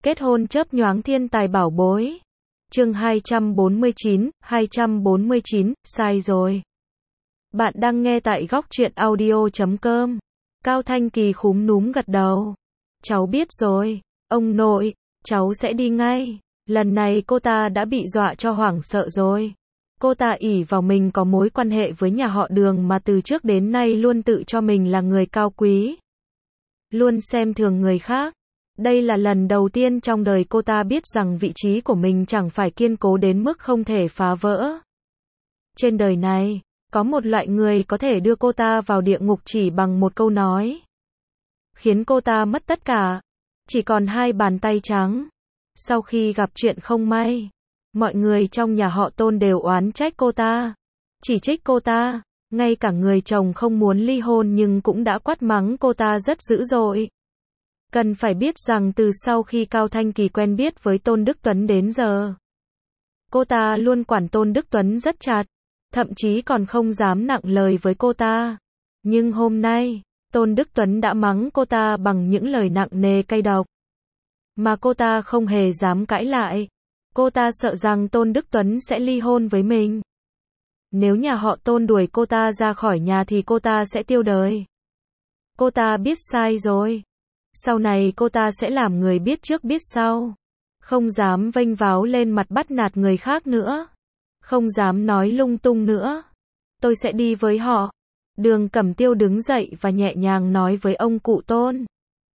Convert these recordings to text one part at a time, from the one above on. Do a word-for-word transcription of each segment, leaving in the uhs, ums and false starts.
Kết hôn chớp nhoáng thiên tài bảo bối. Chương hai trăm bốn mươi chín, hai trăm bốn mươi chín, sai rồi. Bạn đang nghe tại góc truyện audio chấm com. Cao Thanh Kỳ khúm núm gật đầu. Cháu biết rồi, ông nội, cháu sẽ đi ngay. Lần này cô ta đã bị dọa cho hoảng sợ rồi. Cô ta ỷ vào mình có mối quan hệ với nhà họ Đường mà từ trước đến nay luôn tự cho mình là người cao quý. Luôn xem thường người khác. Đây là lần đầu tiên trong đời cô ta biết rằng vị trí của mình chẳng phải kiên cố đến mức không thể phá vỡ. Trên đời này, có một loại người có thể đưa cô ta vào địa ngục chỉ bằng một câu nói. Khiến cô ta mất tất cả. Chỉ còn hai bàn tay trắng. Sau khi gặp chuyện không may, mọi người trong nhà họ Tôn đều oán trách cô ta. Chỉ trích cô ta. Ngay cả người chồng không muốn ly hôn nhưng cũng đã quát mắng cô ta rất dữ dội. Cần phải biết rằng từ sau khi Cao Thanh Kỳ quen biết với Tôn Đức Tuấn đến giờ, cô ta luôn quản Tôn Đức Tuấn rất chặt, thậm chí còn không dám nặng lời với cô ta. Nhưng hôm nay, Tôn Đức Tuấn đã mắng cô ta bằng những lời nặng nề cay độc, mà cô ta không hề dám cãi lại. Cô ta sợ rằng Tôn Đức Tuấn sẽ ly hôn với mình. Nếu nhà họ Tôn đuổi cô ta ra khỏi nhà thì cô ta sẽ tiêu đời. Cô ta biết sai rồi. Sau này cô ta sẽ làm người biết trước biết sau. Không dám vênh váo lên mặt bắt nạt người khác nữa. Không dám nói lung tung nữa. Tôi sẽ đi với họ. Đường Cẩm Tiêu đứng dậy và nhẹ nhàng nói với ông cụ Tôn.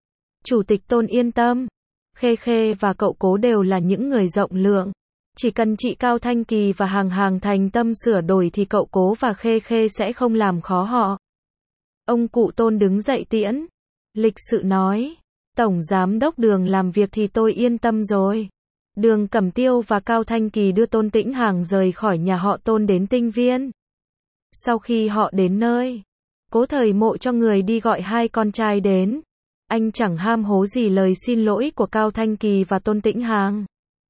Chủ tịch Tôn yên tâm. Khê Khê và cậu Cố đều là những người rộng lượng. Chỉ cần chị Cao Thanh Kỳ và Hàng Hàng thành tâm sửa đổi thì cậu Cố và Khê Khê sẽ không làm khó họ. Ông cụ Tôn đứng dậy tiễn. Lịch sự nói. Tổng giám đốc Đường làm việc thì tôi yên tâm rồi. Đường Cẩm Tiêu và Cao Thanh Kỳ đưa Tôn Tĩnh Hàng rời khỏi nhà họ Tôn đến Tinh Viên. Sau khi họ đến nơi, Cố Thời Mộ cho người đi gọi hai con trai đến. Anh chẳng ham hố gì lời xin lỗi của Cao Thanh Kỳ và Tôn Tĩnh Hàng.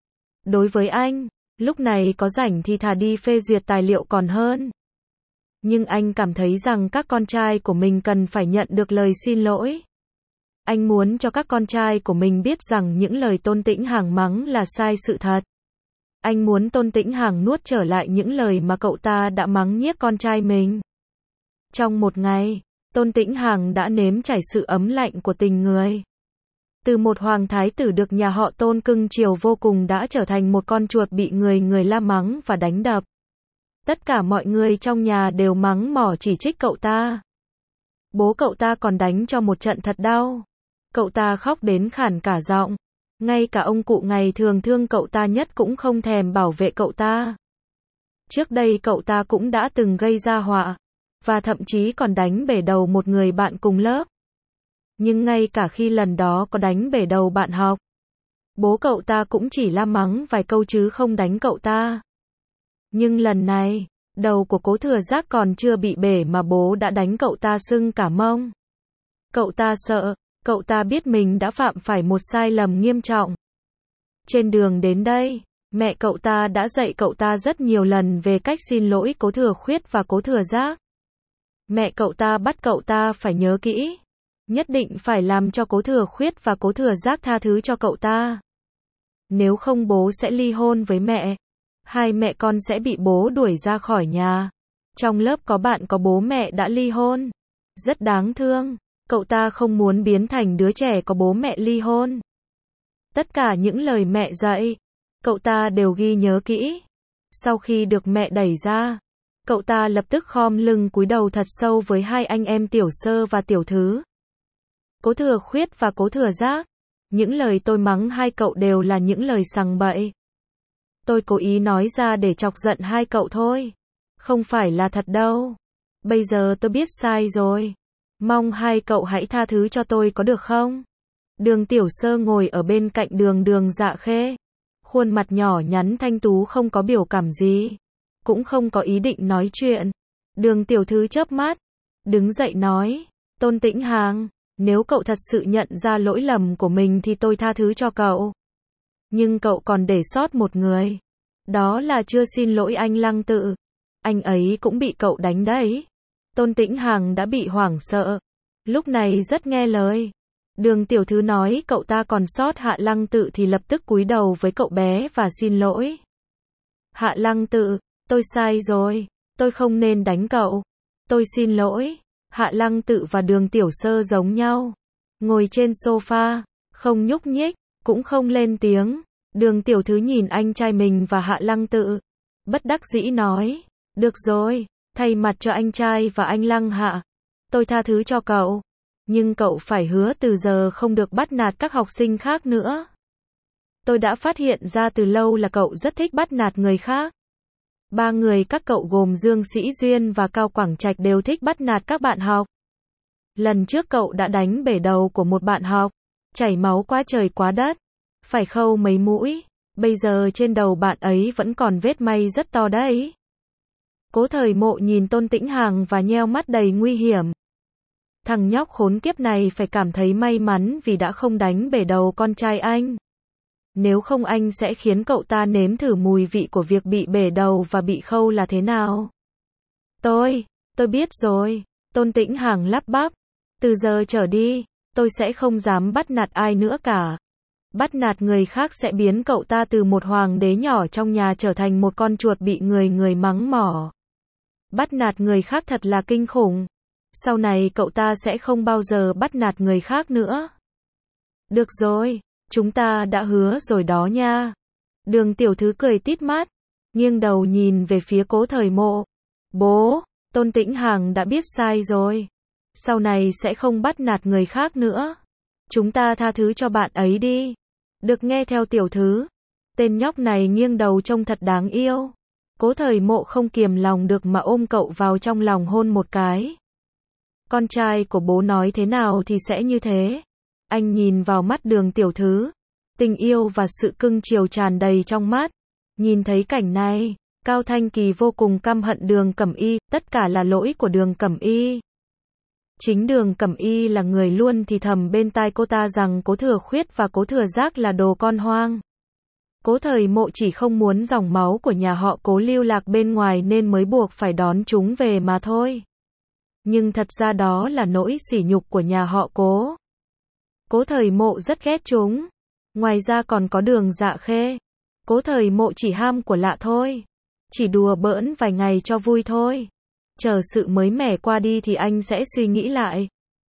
Đối với anh, lúc này có rảnh thì thà đi phê duyệt tài liệu còn hơn. Nhưng anh cảm thấy rằng các con trai của mình cần phải nhận được lời xin lỗi. Anh muốn cho các con trai của mình biết rằng những lời Tôn Tĩnh Hàng mắng là sai sự thật. Anh muốn Tôn Tĩnh Hàng nuốt trở lại những lời mà cậu ta đã mắng nhiếc con trai mình. Trong một ngày, Tôn Tĩnh Hàng đã nếm trải sự ấm lạnh của tình người. Từ một hoàng thái tử được nhà họ Tôn cưng chiều vô cùng đã trở thành một con chuột bị người người la mắng và đánh đập. Tất cả mọi người trong nhà đều mắng mỏ chỉ trích cậu ta. Bố cậu ta còn đánh cho một trận thật đau. Cậu ta khóc đến khản cả giọng. Ngay cả ông cụ ngày thường thương cậu ta nhất cũng không thèm bảo vệ cậu ta. Trước đây cậu ta cũng đã từng gây ra họa, và thậm chí còn đánh bể đầu một người bạn cùng lớp. Nhưng ngay cả khi lần đó có đánh bể đầu bạn học, bố cậu ta cũng chỉ la mắng vài câu chứ không đánh cậu ta. Nhưng lần này, đầu của Cố Thừa Giác còn chưa bị bể mà bố đã đánh cậu ta sưng cả mông. Cậu ta sợ, cậu ta biết mình đã phạm phải một sai lầm nghiêm trọng. Trên đường đến đây, mẹ cậu ta đã dạy cậu ta rất nhiều lần về cách xin lỗi Cố Thừa Khuyết và Cố Thừa Giác. Mẹ cậu ta bắt cậu ta phải nhớ kỹ. Nhất định phải làm cho Cố Thừa Khuyết và Cố Thừa Giác tha thứ cho cậu ta. Nếu không bố sẽ ly hôn với mẹ. Hai mẹ con sẽ bị bố đuổi ra khỏi nhà. Trong lớp có bạn có bố mẹ đã ly hôn. Rất đáng thương. Cậu ta không muốn biến thành đứa trẻ có bố mẹ ly hôn. Tất cả những lời mẹ dạy, cậu ta đều ghi nhớ kỹ. Sau khi được mẹ đẩy ra, cậu ta lập tức khom lưng cúi đầu thật sâu với hai anh em Tiểu Sơ và Tiểu Thứ. Cố Thừa Khuyết và Cố Thừa Giác, những lời tôi mắng hai cậu đều là những lời sằng bậy. Tôi cố ý nói ra để chọc giận hai cậu thôi. Không phải là thật đâu. Bây giờ tôi biết sai rồi. Mong hai cậu hãy tha thứ cho tôi có được không? Đường Tiểu Sơ ngồi ở bên cạnh đường Đường Dạ Khê. Khuôn mặt nhỏ nhắn thanh tú không có biểu cảm gì. Cũng không có ý định nói chuyện. Đường Tiểu Thứ chớp mắt. Đứng dậy nói. Tôn Tĩnh Hàng, nếu cậu thật sự nhận ra lỗi lầm của mình thì tôi tha thứ cho cậu. Nhưng cậu còn để sót một người. Đó là chưa xin lỗi anh Lăng Tự. Anh ấy cũng bị cậu đánh đấy. Tôn Tĩnh Hàng đã bị hoảng sợ. Lúc này rất nghe lời. Đường tiểu thư nói cậu ta còn sót Hạ Lăng Tự thì lập tức cúi đầu với cậu bé và xin lỗi. Hạ Lăng Tự, tôi sai rồi, tôi không nên đánh cậu. Tôi xin lỗi. Hạ Lăng Tự và Đường Tiểu Sơ giống nhau. Ngồi trên sofa, không nhúc nhích, cũng không lên tiếng. Đường tiểu thư nhìn anh trai mình và Hạ Lăng Tự. Bất đắc dĩ nói, được rồi, thay mặt cho anh trai và anh Lăng Hạ, tôi tha thứ cho cậu. Nhưng cậu phải hứa từ giờ không được bắt nạt các học sinh khác nữa. Tôi đã phát hiện ra từ lâu là cậu rất thích bắt nạt người khác. Ba người các cậu gồm Dương Sĩ Duyên và Cao Quảng Trạch đều thích bắt nạt các bạn học. Lần trước cậu đã đánh bể đầu của một bạn học, chảy máu quá trời quá đất, phải khâu mấy mũi, bây giờ trên đầu bạn ấy vẫn còn vết may rất to đấy. Cố Thời Mộ nhìn Tôn Tĩnh Hằng và nheo mắt đầy nguy hiểm. Thằng nhóc khốn kiếp này phải cảm thấy may mắn vì đã không đánh bể đầu con trai anh. Nếu không anh sẽ khiến cậu ta nếm thử mùi vị của việc bị bể đầu và bị khâu là thế nào. Tôi, tôi biết rồi. Tôn Tĩnh Hằng lắp bắp. Từ giờ trở đi, tôi sẽ không dám bắt nạt ai nữa cả. Bắt nạt người khác sẽ biến cậu ta từ một hoàng đế nhỏ trong nhà trở thành một con chuột bị người người mắng mỏ. Bắt nạt người khác thật là kinh khủng. Sau này cậu ta sẽ không bao giờ bắt nạt người khác nữa. Được rồi, chúng ta đã hứa rồi đó nha. Đường tiểu thư cười tít mắt, nghiêng đầu nhìn về phía Cố Thời Mộ. Bố, Tôn Tĩnh Hằng đã biết sai rồi. Sau này sẽ không bắt nạt người khác nữa. Chúng ta tha thứ cho bạn ấy đi. Được nghe theo tiểu thư. Tên nhóc này nghiêng đầu trông thật đáng yêu. Cố Thời Mộ không kiềm lòng được mà ôm cậu vào trong lòng hôn một cái. Con trai của bố nói thế nào thì sẽ như thế. Anh nhìn vào mắt Đường tiểu thư. Tình yêu và sự cưng chiều tràn đầy trong mắt. Nhìn thấy cảnh này, Cao Thanh Kỳ vô cùng căm hận Đường Cẩm Y, tất cả là lỗi của Đường Cẩm Y. Chính Đường Cẩm Y là người luôn thì thầm bên tai cô ta rằng Cố Thừa Khuyết và Cố Thừa Giác là đồ con hoang. Cố Thời Mộ chỉ không muốn dòng máu của nhà họ Cố lưu lạc bên ngoài nên mới buộc phải đón chúng về mà thôi. Nhưng thật ra đó là nỗi sỉ nhục của nhà họ Cố. Cố Thời Mộ rất ghét chúng. Ngoài ra còn có Đường Dạ Khê. Cố Thời Mộ chỉ ham của lạ thôi. Chỉ đùa bỡn vài ngày cho vui thôi. Chờ sự mới mẻ qua đi thì anh sẽ suy nghĩ lại.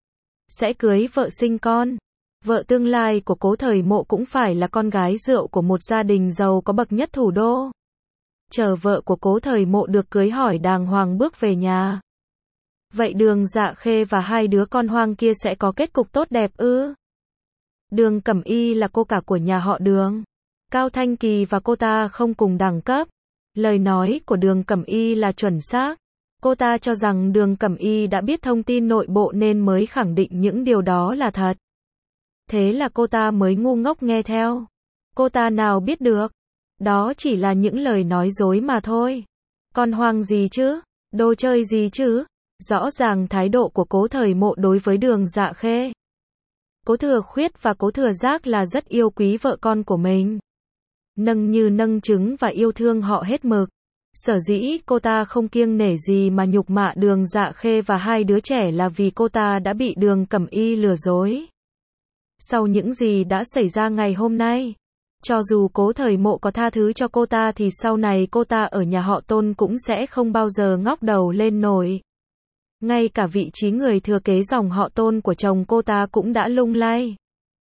Sẽ cưới vợ sinh con. Vợ tương lai của Cố Thời Mộ cũng phải là con gái rượu của một gia đình giàu có bậc nhất thủ đô. Chờ vợ của Cố Thời Mộ được cưới hỏi đàng hoàng bước về nhà. Vậy Đường Dạ Khê và hai đứa con hoang kia sẽ có kết cục tốt đẹp ư? Đường Cẩm Y là cô cả của nhà họ Đường. Cao Thanh Kỳ và cô ta không cùng đẳng cấp. Lời nói của Đường Cẩm Y là chuẩn xác. Cô ta cho rằng Đường Cẩm Y đã biết thông tin nội bộ nên mới khẳng định những điều đó là thật. Thế là cô ta mới ngu ngốc nghe theo. Cô ta nào biết được. Đó chỉ là những lời nói dối mà thôi. Con hoang gì chứ? Đồ chơi gì chứ? Rõ ràng thái độ của Cố Thời Mộ đối với Đường Dạ Khê, Cố Thừa Khuyết và Cố Thừa Giác là rất yêu quý vợ con của mình. Nâng như nâng trứng và yêu thương họ hết mực. Sở dĩ cô ta không kiêng nể gì mà nhục mạ Đường Dạ Khê và hai đứa trẻ là vì cô ta đã bị Đường Cẩm Y lừa dối. Sau những gì đã xảy ra ngày hôm nay, cho dù Cố Thời Mộ có tha thứ cho cô ta thì sau này cô ta ở nhà họ Tôn cũng sẽ không bao giờ ngóc đầu lên nổi. Ngay cả vị trí người thừa kế dòng họ Tôn của chồng cô ta cũng đã lung lay.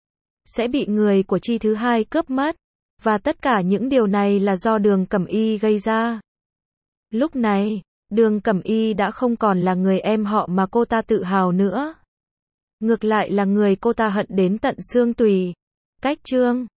Sẽ bị người của chi thứ hai cướp mất. Và tất cả những điều này là do Đường Cẩm Y gây ra. Lúc này, Đường Cẩm Y đã không còn là người em họ mà cô ta tự hào nữa. Ngược lại là người cô ta hận đến tận xương tủy. Cách chương